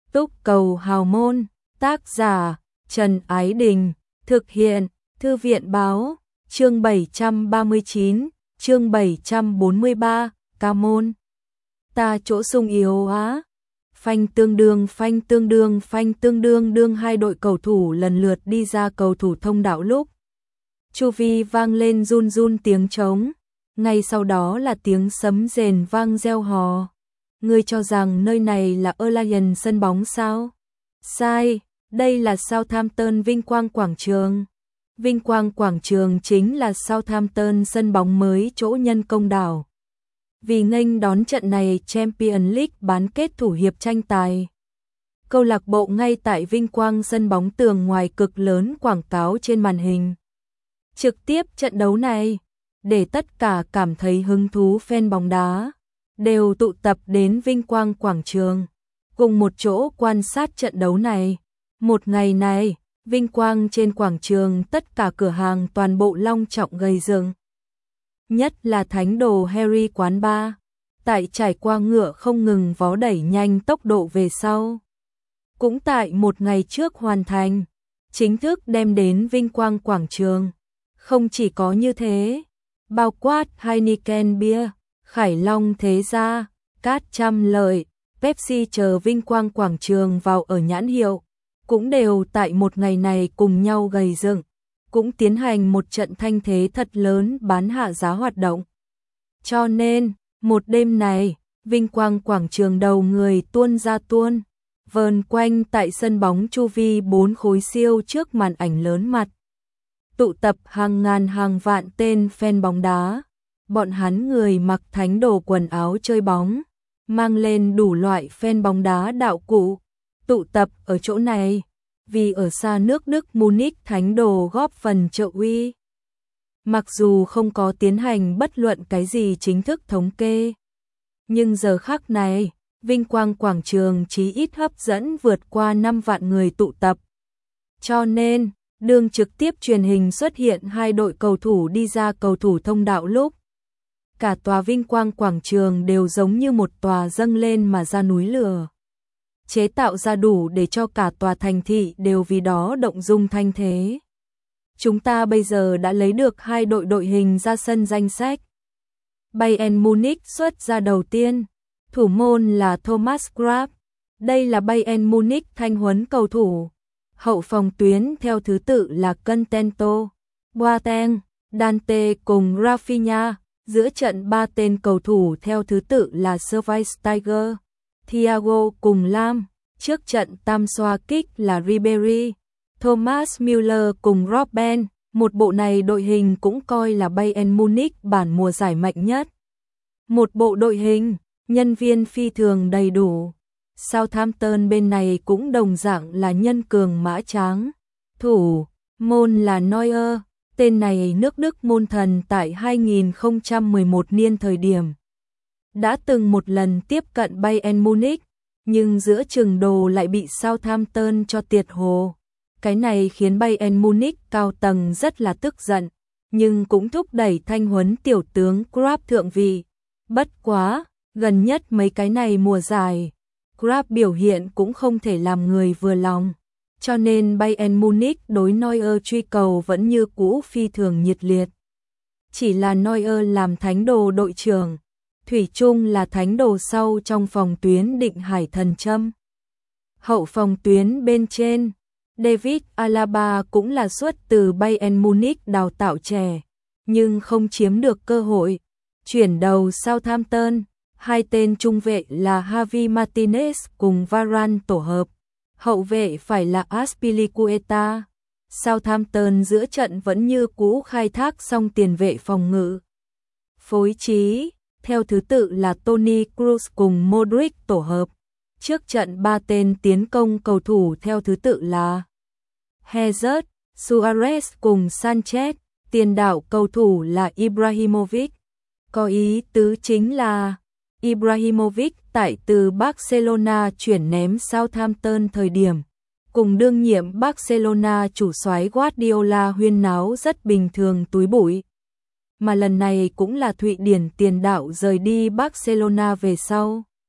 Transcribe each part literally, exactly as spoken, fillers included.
Túc cầu hào môn, tác giả Trần Ái Đình, thực hiện Thư viện báo, chương bảy trăm ba mươi chín, chương bảy trăm bốn mươi ba, ca môn. Ta chỗ sung yếu á. Phanh tương đương phanh tương đương phanh tương đương đương hai đội cầu thủ lần lượt đi ra cầu thủ thông đạo lúc. Chu vi vang lên run run tiếng trống, ngay sau đó là tiếng sấm rền vang reo hò. Ngươi cho rằng nơi này là Allianz sân bóng sao? Sai, đây là Southampton Vinh Quang Quảng Trường. Vinh Quang Quảng Trường chính là Southampton sân bóng mới chỗ nhân công đảo. Vì nghênh đón trận này Champions League bán kết thủ hiệp tranh tài. Câu lạc bộ ngay tại Vinh Quang sân bóng tường ngoài cực lớn quảng cáo trên màn hình. Trực tiếp trận đấu này, để tất cả cảm thấy hứng thú fan bóng đá, đều tụ tập đến Vinh Quang Quảng Trường, cùng một chỗ quan sát trận đấu này. Một ngày này, Vinh Quang trên quảng trường tất cả cửa hàng toàn bộ long trọng gầy dựng. Nhất là thánh đồ Harry quán bar, tại trải qua ngựa không ngừng vó đẩy nhanh tốc độ về sau. Cũng tại một ngày trước hoàn thành, chính thức đem đến Vinh Quang Quảng Trường. Không chỉ có như thế, bao quát Heineken Beer, Khải Long Thế Gia, Cát Trăm Lợi, Pepsi chờ Vinh Quang Quảng Trường vào ở nhãn hiệu, cũng đều tại một ngày này cùng nhau gầy dựng, cũng tiến hành một trận thanh thế thật lớn bán hạ giá hoạt động. Cho nên, một đêm này, Vinh Quang Quảng Trường đầu người tuôn ra tuôn, vờn quanh tại sân bóng chu vi bốn khối siêu trước màn ảnh lớn mặt. Tụ tập hàng ngàn hàng vạn tên fan bóng đá, bọn hắn người mặc thánh đồ quần áo chơi bóng, mang lên đủ loại fan bóng đá đạo cụ, tụ tập ở chỗ này, vì ở xa nước Đức Munich thánh đồ góp phần trợ uy. Mặc dù không có tiến hành bất luận cái gì chính thức thống kê, nhưng giờ khắc này, Vinh Quang Quảng Trường chí ít hấp dẫn vượt qua năm vạn người tụ tập. Cho nên, đường trực tiếp truyền hình xuất hiện hai đội cầu thủ đi ra cầu thủ thông đạo lúc. Cả tòa Vinh Quang Quảng Trường đều giống như một tòa dâng lên mà ra núi lửa. Chế tạo ra đủ để cho cả tòa thành thị đều vì đó động dung thanh thế. Chúng ta bây giờ đã lấy được hai đội đội hình ra sân danh sách. Bayern Munich xuất ra đầu tiên, thủ môn là Thomas Krab. Đây là Bayern Munich thanh huấn cầu thủ. Hậu phòng tuyến theo thứ tự là Contento, Boateng, Dante cùng Rafinha. Giữa trận ba tên cầu thủ theo thứ tự là Schweinsteiger, Thiago cùng Lam. Trước trận tam xoa kích là Ribery, Thomas Müller cùng Robben. Một bộ này đội hình cũng coi là Bayern Munich bản mùa giải mạnh nhất. Một bộ đội hình, nhân viên phi thường đầy đủ. Southampton bên này cũng đồng dạng là nhân cường mã tráng. Thủ môn là Neuer. Tên này nước Đức môn thần tại hai nghìn không trăm mười một niên thời điểm. Đã từng một lần tiếp cận Bayern Munich, nhưng giữa chừng đồ lại bị Southampton cho tiệt hồ. Cái này khiến Bayern Munich cao tầng rất là tức giận, nhưng cũng thúc đẩy thanh huấn tiểu tướng Krab thượng vị. Bất quá, gần nhất mấy cái này mùa giải, Krab biểu hiện cũng không thể làm người vừa lòng. Cho nên Bayern Munich đối Neuer truy cầu vẫn như cũ phi thường nhiệt liệt. Chỉ là Neuer làm thánh đồ đội trưởng, thủy chung là thánh đồ sau trong phòng tuyến định hải thần châm. Hậu phòng tuyến bên trên, David Alaba cũng là xuất từ Bayern Munich đào tạo trẻ, nhưng không chiếm được cơ hội. Chuyển đầu Southampton, hai tên trung vệ là Javi Martinez cùng Varane tổ hợp. Hậu vệ phải là Azpilicueta. Southampton giữa trận vẫn như cũ khai thác xong tiền vệ phòng ngự. Phối trí, theo thứ tự là Toni Kroos cùng Modric tổ hợp. Trước trận ba tên tiến công cầu thủ theo thứ tự là Hazard, Suarez cùng Sanchez. Tiền đạo cầu thủ là Ibrahimovic. Có ý tứ chính là Ibrahimovic tại từ Barcelona chuyển ném Southampton thời điểm, cùng đương nhiệm Barcelona chủ soái Guardiola huyên náo rất bình thường túi bụi. Mà lần này cũng là Thụy Điển tiền đạo rời đi Barcelona về sau.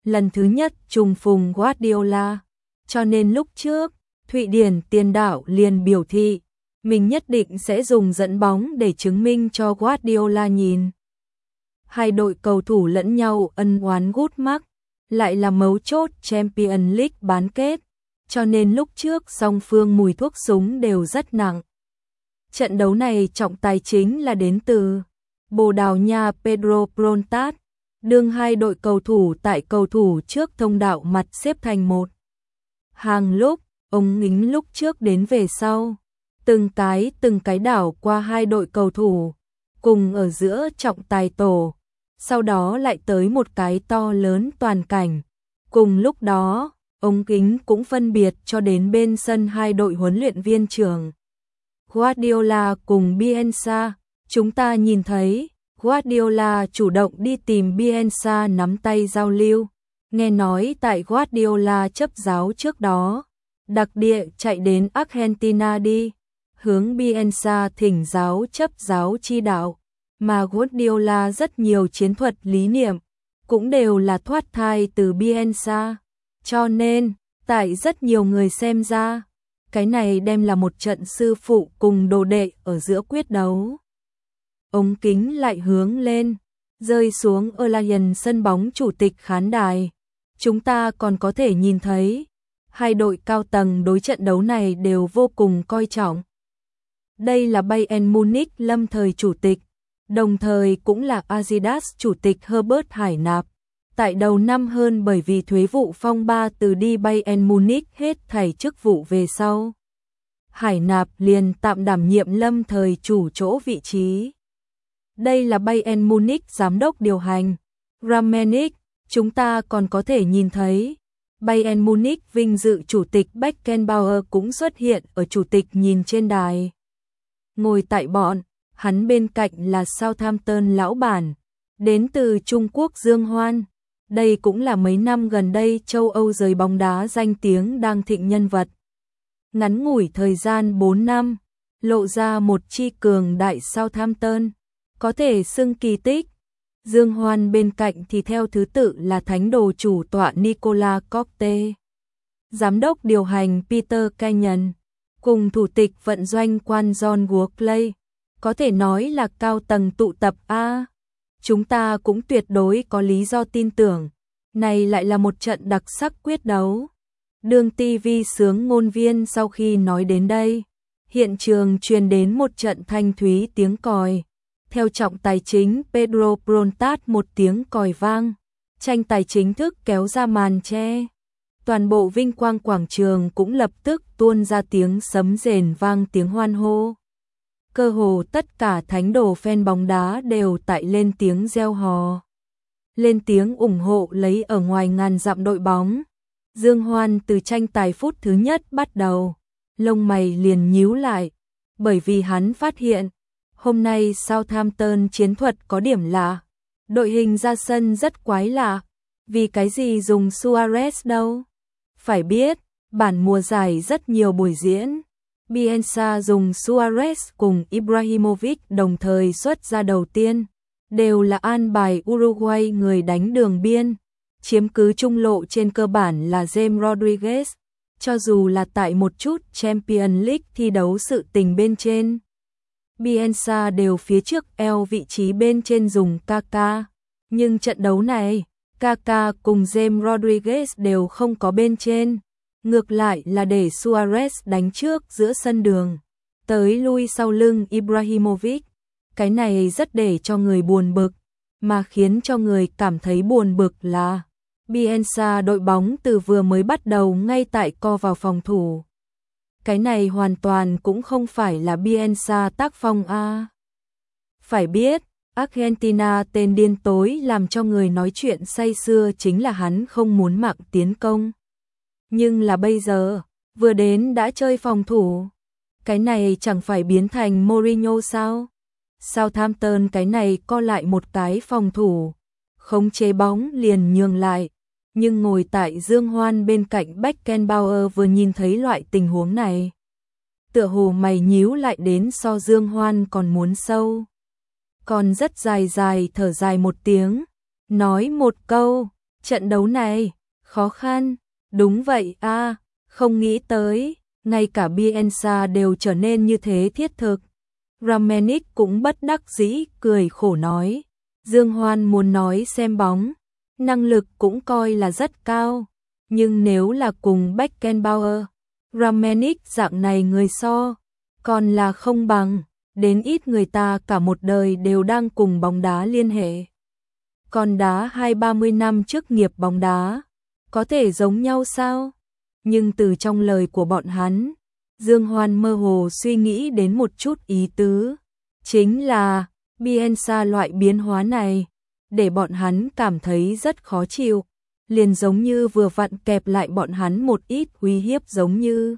lần thứ nhất trùng phùng Guardiola. Cho nên lúc trước, Thụy Điển tiền đạo liền biểu thị, mình nhất định sẽ dùng dẫn bóng để chứng minh cho Guardiola nhìn. Hai đội cầu thủ lẫn nhau ân oán gút mắc, lại là mấu chốt Champions League bán kết, cho nên lúc trước song phương mùi thuốc súng đều rất nặng. Trận đấu này trọng tài chính là đến từ Bồ Đào Nha Pedro Prontat, đương hai đội cầu thủ tại cầu thủ trước thông đạo mặt xếp thành một hàng lúc, ông ngính lúc trước đến về sau, từng cái từng cái đảo qua hai đội cầu thủ, cùng ở giữa trọng tài tổ, sau đó lại tới một cái to lớn toàn cảnh. Cùng lúc đó, ông kính cũng phân biệt cho đến bên sân hai đội huấn luyện viên trưởng Guardiola cùng Bielsa. Chúng ta nhìn thấy Guardiola chủ động đi tìm Bielsa nắm tay giao lưu. Nghe nói tại Guardiola chấp giáo trước đó, đặc địa chạy đến Argentina đi, hướng Bielsa thỉnh giáo chấp giáo chi đạo, mà Guardiola rất nhiều chiến thuật lý niệm, cũng đều là thoát thai từ Bielsa. Cho nên, tại rất nhiều người xem ra, cái này đem là một trận sư phụ cùng đồ đệ ở giữa quyết đấu. Ống kính lại hướng lên, rơi xuống Allianz sân bóng chủ tịch khán đài. Chúng ta còn có thể nhìn thấy, hai đội cao tầng đối trận đấu này đều vô cùng coi trọng. Đây là Bayern Munich lâm thời chủ tịch, đồng thời cũng là Adidas chủ tịch Herbert Hải Nạp. Tại đầu năm hơn bởi vì thuế vụ phong ba từ đi Bayern Munich hết thảy chức vụ về sau. Hải Nạp liền tạm đảm nhiệm lâm thời chủ chỗ vị trí. Đây là Bayern Munich giám đốc điều hành, Rangnick. Chúng ta còn có thể nhìn thấy, Bayern Munich vinh dự chủ tịch Beckenbauer cũng xuất hiện ở chủ tịch nhìn trên đài. Ngồi tại bọn, hắn bên cạnh là Southampton lão bản, đến từ Trung Quốc Dương Hoan. Đây cũng là mấy năm gần đây châu Âu giới bóng đá danh tiếng đang thịnh nhân vật. Ngắn ngủi thời gian bốn năm, lộ ra một chi cường đại Southampton, có thể xưng kỳ tích. Dương Hoan bên cạnh thì theo thứ tự là thánh đồ chủ tọa Nicolas Cocte, giám đốc điều hành Peter Kenyon, cùng thủ tịch vận doanh quan John Workley. Có thể nói là cao tầng tụ tập A. Chúng ta cũng tuyệt đối có lý do tin tưởng, này lại là một trận đặc sắc quyết đấu. Đương ti vi sướng ngôn viên sau khi nói đến đây, hiện trường truyền đến một trận thanh thúy tiếng còi. Theo trọng tài chính Pedro Prontat một tiếng còi vang, tranh tài chính thức kéo ra màn che. Toàn bộ vinh quang quảng trường cũng lập tức tuôn ra tiếng sấm rền vang tiếng hoan hô. Cơ hồ tất cả thánh đồ fan bóng đá đều tại lên tiếng reo hò, lên tiếng ủng hộ lấy ở ngoài ngàn dặm đội bóng. Dương Hoan từ tranh tài phút thứ nhất bắt đầu, lông mày liền nhíu lại, bởi vì hắn phát hiện, hôm nay Southampton chiến thuật có điểm lạ, đội hình ra sân rất quái lạ, vì cái gì dùng Suarez đâu? Phải biết, bản mùa giải rất nhiều buổi diễn, Bielsa dùng Suarez cùng Ibrahimovic đồng thời xuất ra đầu tiên, đều là an bài Uruguay người đánh đường biên, chiếm cứ trung lộ trên cơ bản là James Rodriguez, cho dù là tại một chút Champions League thi đấu sự tình bên trên. Bielsa đều phía trước eo vị trí bên trên dùng Kaká, nhưng trận đấu này, Kaká cùng James Rodriguez đều không có bên trên, ngược lại là để Suarez đánh trước giữa sân đường, tới lui sau lưng Ibrahimovic. Cái này rất để cho người buồn bực, mà khiến cho người cảm thấy buồn bực là Bielsa đội bóng từ vừa mới bắt đầu ngay tại co vào phòng thủ. Cái này hoàn toàn cũng không phải là Bielsa tác phong a. Phải biết, Argentina tên điên tối làm cho người nói chuyện say sưa chính là hắn không muốn mạng tiến công. Nhưng là bây giờ, vừa đến đã chơi phòng thủ. Cái này chẳng phải biến thành Mourinho sao? Southampton cái này co lại một cái phòng thủ, khống chế bóng liền nhường lại. Nhưng ngồi tại Dương Hoan bên cạnh Beckenbauer vừa nhìn thấy loại tình huống này, tựa hồ mày nhíu lại đến so Dương Hoan còn muốn sâu. Còn rất dài dài thở dài một tiếng, nói một câu, Trận đấu này, khó khăn, đúng vậy a, không nghĩ tới, ngay cả Bielsa đều trở nên như thế thiết thực. Rangnick cũng bất đắc dĩ cười khổ nói, Dương Hoan muốn nói xem bóng, năng lực cũng coi là rất cao, nhưng nếu là cùng Beckenbauer, Rangnick dạng này người so, còn là không bằng, đến ít người ta cả một đời đều đang cùng bóng đá liên hệ. Còn đá hai ba mươi năm trước nghiệp bóng đá, có thể giống nhau sao? Nhưng từ trong lời của bọn hắn, Dương Hoan mơ hồ suy nghĩ đến một chút ý tứ, chính là Bielsa loại biến hóa này, để bọn hắn cảm thấy rất khó chịu, liền giống như vừa vặn kẹp lại bọn hắn một ít uy hiếp giống như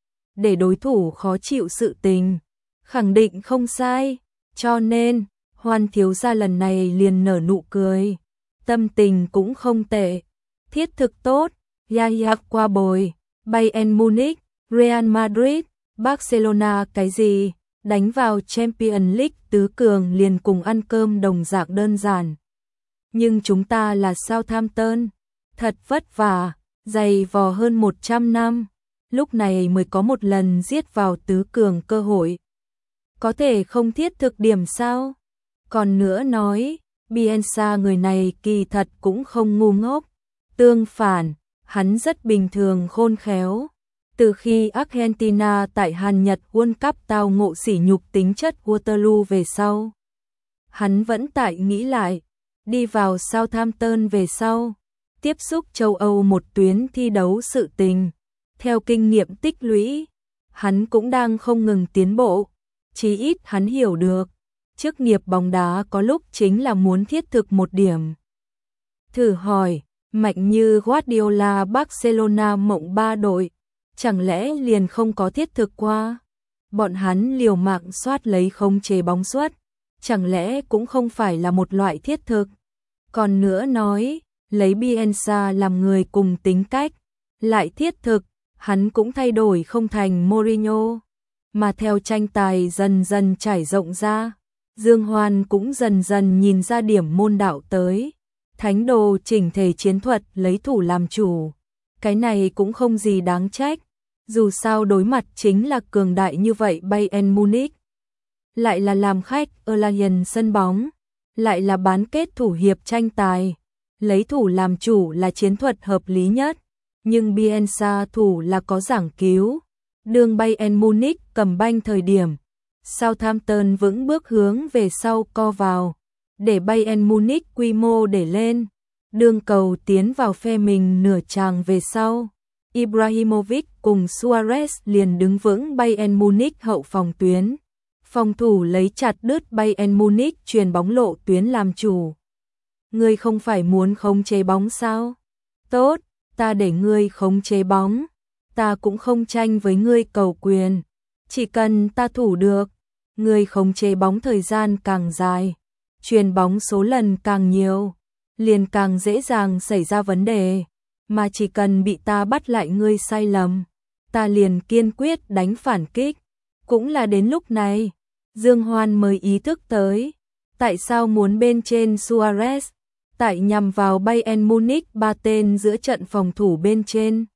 để đối thủ khó chịu sự tình, khẳng định không sai, cho nên Hoan thiếu gia lần này liền nở nụ cười, tâm tình cũng không tệ, thiết thực tốt, Yaya qua bồi, Bayern Munich, Real Madrid, Barcelona cái gì, đánh vào Champions League tứ cường liền cùng ăn cơm đồng dạng đơn giản. Nhưng chúng ta là Southampton, thật vất vả, dày vò hơn một trăm năm, lúc này mới có một lần giết vào tứ cường cơ hội. Có thể không thiết thực điểm sao? Còn nữa nói, Bielsa người này kỳ thật cũng không ngu ngốc, tương phản, hắn rất bình thường khôn khéo. Từ khi Argentina tại Hàn Nhật World Cup tao ngộ sỉ nhục tính chất Waterloo về sau, hắn vẫn tại nghĩ lại, đi vào Southampton về sau, tiếp xúc châu Âu một tuyến thi đấu sự tình, theo kinh nghiệm tích lũy, hắn cũng đang không ngừng tiến bộ, chí ít hắn hiểu được, chức nghiệp bóng đá có lúc chính là muốn thiết thực một điểm. Thử hỏi, mạnh như Guardiola Barcelona mộng ba đội, chẳng lẽ liền không có thiết thực qua? Bọn hắn liều mạng soát lấy khống chế bóng suất, chẳng lẽ cũng không phải là một loại thiết thực? Còn nữa nói, lấy Bielsa làm người cùng tính cách, lại thiết thực, hắn cũng thay đổi không thành Mourinho, mà theo tranh tài dần dần trải rộng ra, Dương Hoan cũng dần dần nhìn ra điểm môn đạo tới. Thánh đồ chỉnh thể chiến thuật lấy thủ làm chủ, cái này cũng không gì đáng trách, dù sao đối mặt chính là cường đại như vậy Bayern Munich, lại là làm khách ở Allianz sân bóng, lại là bán kết thủ hiệp tranh tài, lấy thủ làm chủ là chiến thuật hợp lý nhất, nhưng Bielsa thủ là có giảng cứu, đường Bayern Munich cầm banh thời điểm, Southampton vững bước hướng về sau co vào, để Bayern Munich quy mô để lên, đường cầu tiến vào phe mình nửa tràng về sau, Ibrahimovic cùng Suarez liền đứng vững Bayern Munich hậu phòng tuyến, phòng thủ lấy chặt đứt Bayern Munich truyền bóng lộ tuyến làm chủ. Ngươi không phải muốn khống chế bóng sao? Tốt, ta để ngươi khống chế bóng, ta cũng không tranh với ngươi cầu quyền, chỉ cần ta thủ được, ngươi khống chế bóng thời gian càng dài, truyền bóng số lần càng nhiều, liền càng dễ dàng xảy ra vấn đề, mà chỉ cần bị ta bắt lại ngươi sai lầm, ta liền kiên quyết đánh phản kích. Cũng là đến lúc này, Dương Hoan mới ý thức tới, tại sao muốn bên trên Suarez, tại nhằm vào Bayern Munich ba tên giữa trận phòng thủ bên trên.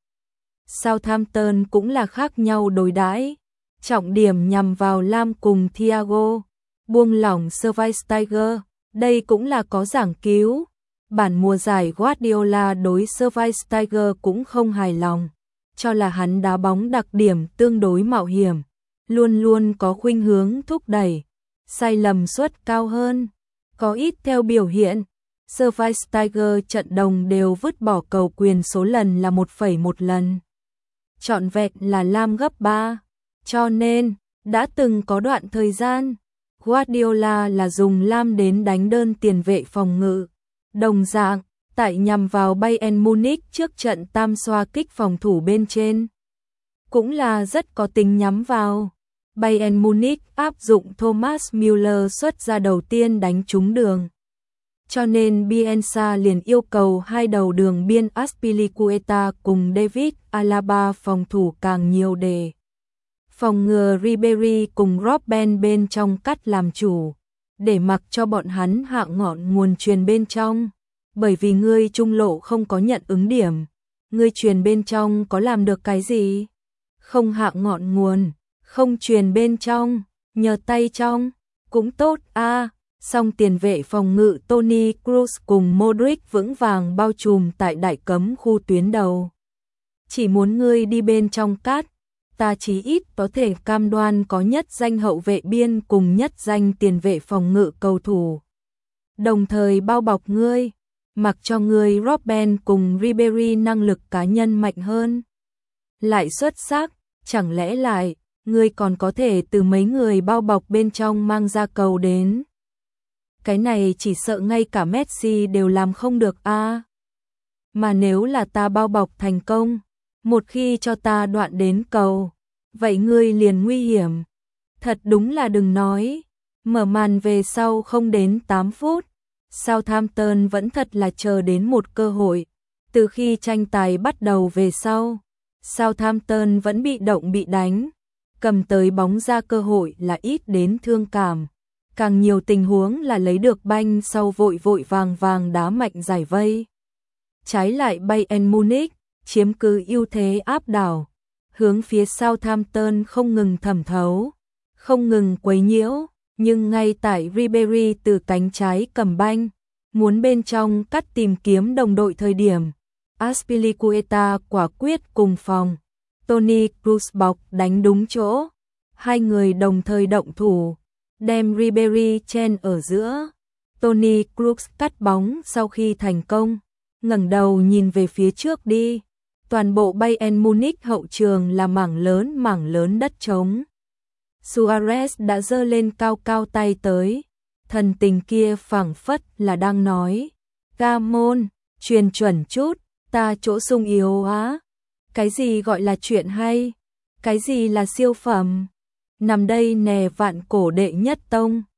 Southampton cũng là khác nhau đối đãi, trọng điểm nhằm vào Lam cùng Thiago, buông lỏng Schweinsteiger, đây cũng là có giảng cứu. Bản mùa giải Guardiola đối Schweinsteiger cũng không hài lòng, cho là hắn đá bóng đặc điểm tương đối mạo hiểm, luôn luôn có khuynh hướng thúc đẩy, sai lầm suất cao hơn, có ít theo biểu hiện. Schweinsteiger trận đồng đều vứt bỏ cầu quyền số lần là một phẩy một lần, trọn vẹn là Lam gấp ba, cho nên đã từng có đoạn thời gian Guardiola là dùng Lam đến đánh đơn tiền vệ phòng ngự. Đồng dạng, tại nhằm vào Bayern Munich trước trận tam xoa kích phòng thủ bên trên, cũng là rất có tính nhắm vào. Bayern Munich áp dụng Thomas Müller xuất ra đầu tiên đánh trúng đường. Cho nên Bielsa liền yêu cầu hai đầu đường biên Azpilicueta cùng David Alaba phòng thủ càng nhiều để phòng ngừa Ribery cùng Robben bên trong cắt làm chủ, để mặc cho bọn hắn hạ ngọn nguồn truyền bên trong. bởi vì ngươi trung lộ không có nhận ứng điểm. Ngươi truyền bên trong có làm được cái gì? Không hạ ngọn nguồn, không truyền bên trong, nhờ tay trong, cũng tốt a. À. Song tiền vệ phòng ngự Toni Kroos cùng Modric vững vàng bao trùm tại đại cấm khu tuyến đầu. Chỉ muốn ngươi đi bên trong cát, ta chí ít có thể cam đoan có nhất danh hậu vệ biên cùng nhất danh tiền vệ phòng ngự cầu thủ. Đồng thời bao bọc ngươi, mặc cho ngươi Robben cùng Ribery năng lực cá nhân mạnh hơn. Lại xuất sắc, chẳng lẽ lại, ngươi còn có thể từ mấy người bao bọc bên trong mang ra cầu đến. Cái này chỉ sợ ngay cả Messi đều làm không được a. À. Mà nếu là ta bao bọc thành công, một khi cho ta đoạn đến cầu, vậy ngươi liền nguy hiểm. Thật đúng là đừng nói, mở màn về sau không đến tám phút, Southampton vẫn thật là chờ đến một cơ hội. Từ khi tranh tài bắt đầu về sau, Southampton vẫn bị động bị đánh, cầm tới bóng ra cơ hội là ít đến thương cảm. Càng nhiều tình huống là lấy được banh sau vội vội vàng vàng đá mạnh giải vây. Trái lại Bayern Munich chiếm cứ ưu thế áp đảo, hướng phía Southampton không ngừng thẩm thấu, không ngừng quấy nhiễu, nhưng ngay tại Ribery từ cánh trái cầm banh, muốn bên trong cắt tìm kiếm đồng đội thời điểm, Azpilicueta quả quyết cùng phòng, Toni Kroos bọc đánh đúng chỗ, hai người đồng thời động thủ, đem Ribery chen ở giữa. Toni Kroos cắt bóng sau khi thành công, ngẩng đầu nhìn về phía trước đi. Toàn bộ Bayern Munich hậu trường là mảng lớn mảng lớn đất trống. Suarez đã giơ lên cao cao tay tới, thần tình kia phảng phất là đang nói, Camon, truyền chuẩn chút, ta chỗ sung yếu á. Cái gì gọi là chuyện hay? Cái gì là siêu phẩm? Nằm đây nè vạn cổ đệ nhất tông.